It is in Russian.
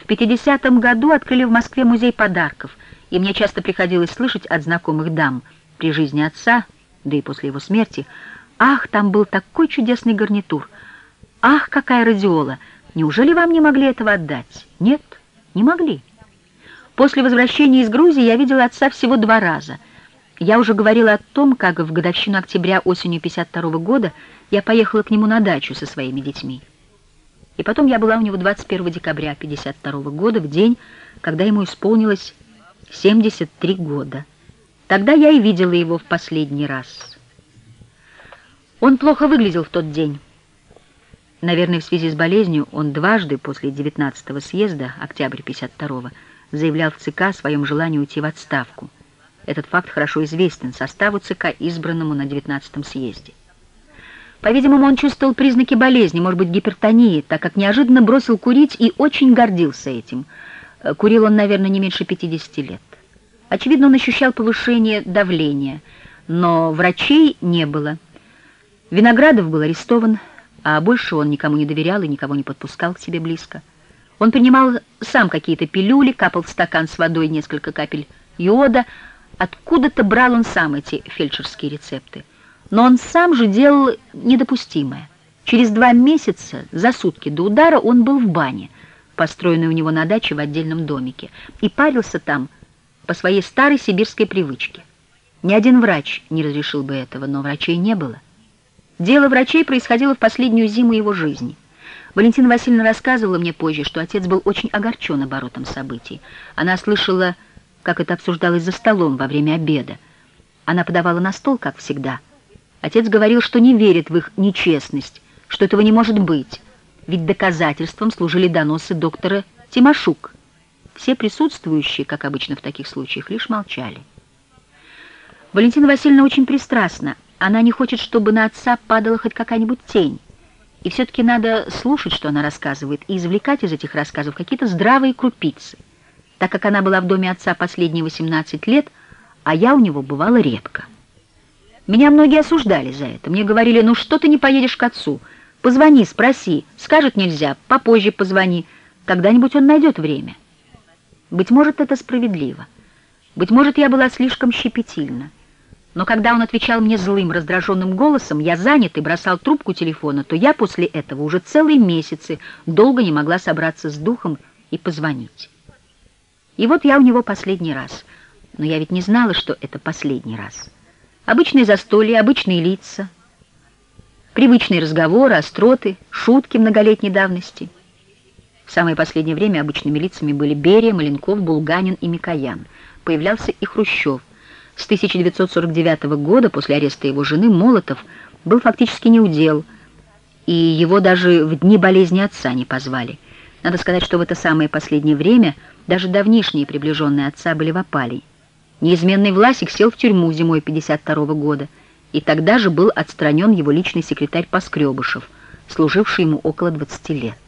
В 50-м году открыли в Москве музей подарков, и мне часто приходилось слышать от знакомых дам при жизни отца, да и после его смерти: «Ах, там был такой чудесный гарнитур! Ах, какая радиола! Неужели вам не могли этого отдать?» Нет, не могли. После возвращения из Грузии я видела отца всего 2 раза. Я уже говорила о том, как в годовщину октября осенью 52-го года я поехала к нему на дачу со своими детьми. И потом я была у него 21 декабря 52-го года, в день, когда ему исполнилось 73 года. Тогда я и видела его в последний раз. Он плохо выглядел в тот день. Наверное, в связи с болезнью он дважды после 19-го съезда, октябрь 52-го, заявлял в ЦК о своем желании уйти в отставку. Этот факт хорошо известен составу ЦК, избранному на 19-м съезде. По-видимому, он чувствовал признаки болезни, может быть, гипертонии, так как неожиданно бросил курить и очень гордился этим. Курил он, наверное, не меньше 50 лет. Очевидно, он ощущал повышение давления, но врачей не было. Виноградов был арестован, а больше он никому не доверял и никого не подпускал к себе близко. Он принимал сам какие-то пилюли, капал в стакан с водой несколько капель йода. Откуда-то брал он сам эти фельдшерские рецепты. Но он сам же делал недопустимое. Через 2 месяца, за сутки до удара, он был в бане, построенной у него на даче в отдельном домике, и парился там по своей старой сибирской привычке. Ни один врач не разрешил бы этого, но врачей не было. Дело врачей происходило в последнюю зиму его жизни. Валентина Васильевна рассказывала мне позже, что отец был очень огорчен оборотом событий. Она слышала, как это обсуждалось за столом во время обеда. Она подавала на стол, как всегда. Отец говорил, что не верит в их нечестность, что этого не может быть, ведь доказательством служили доносы доктора Тимошук. Все присутствующие, как обычно в таких случаях, лишь молчали. Валентина Васильевна очень пристрастна. Она не хочет, чтобы на отца падала хоть какая-нибудь тень. И все-таки надо слушать, что она рассказывает, и извлекать из этих рассказов какие-то здравые крупицы. Так как она была в доме отца последние 18 лет, а я у него бывала редко. Меня многие осуждали за это. Мне говорили: ну что ты не поедешь к отцу? Позвони, спроси. Скажет нельзя, попозже позвони. Когда-нибудь он найдет время. Быть может, это справедливо. Быть может, я была слишком щепетильна. Но когда он отвечал мне злым, раздраженным голосом: «Я занят», и бросал трубку телефона, то я после этого уже целые месяцы долго не могла собраться с духом и позвонить. И вот я у него последний раз. Но я ведь не знала, что это последний раз. Обычные застолья, обычные лица, привычные разговоры, остроты, шутки многолетней давности. В самое последнее время обычными лицами были Берия, Маленков, Булганин и Микоян. Появлялся и Хрущев. С 1949 года, после ареста его жены, Молотов был фактически неудел, и его даже в дни болезни отца не позвали. Надо сказать, что в это самое последнее время даже давнишние приближенные отца были в опале. Неизменный Власик сел в тюрьму зимой 52 года, и тогда же был отстранен его личный секретарь Поскребышев, служивший ему около 20 лет.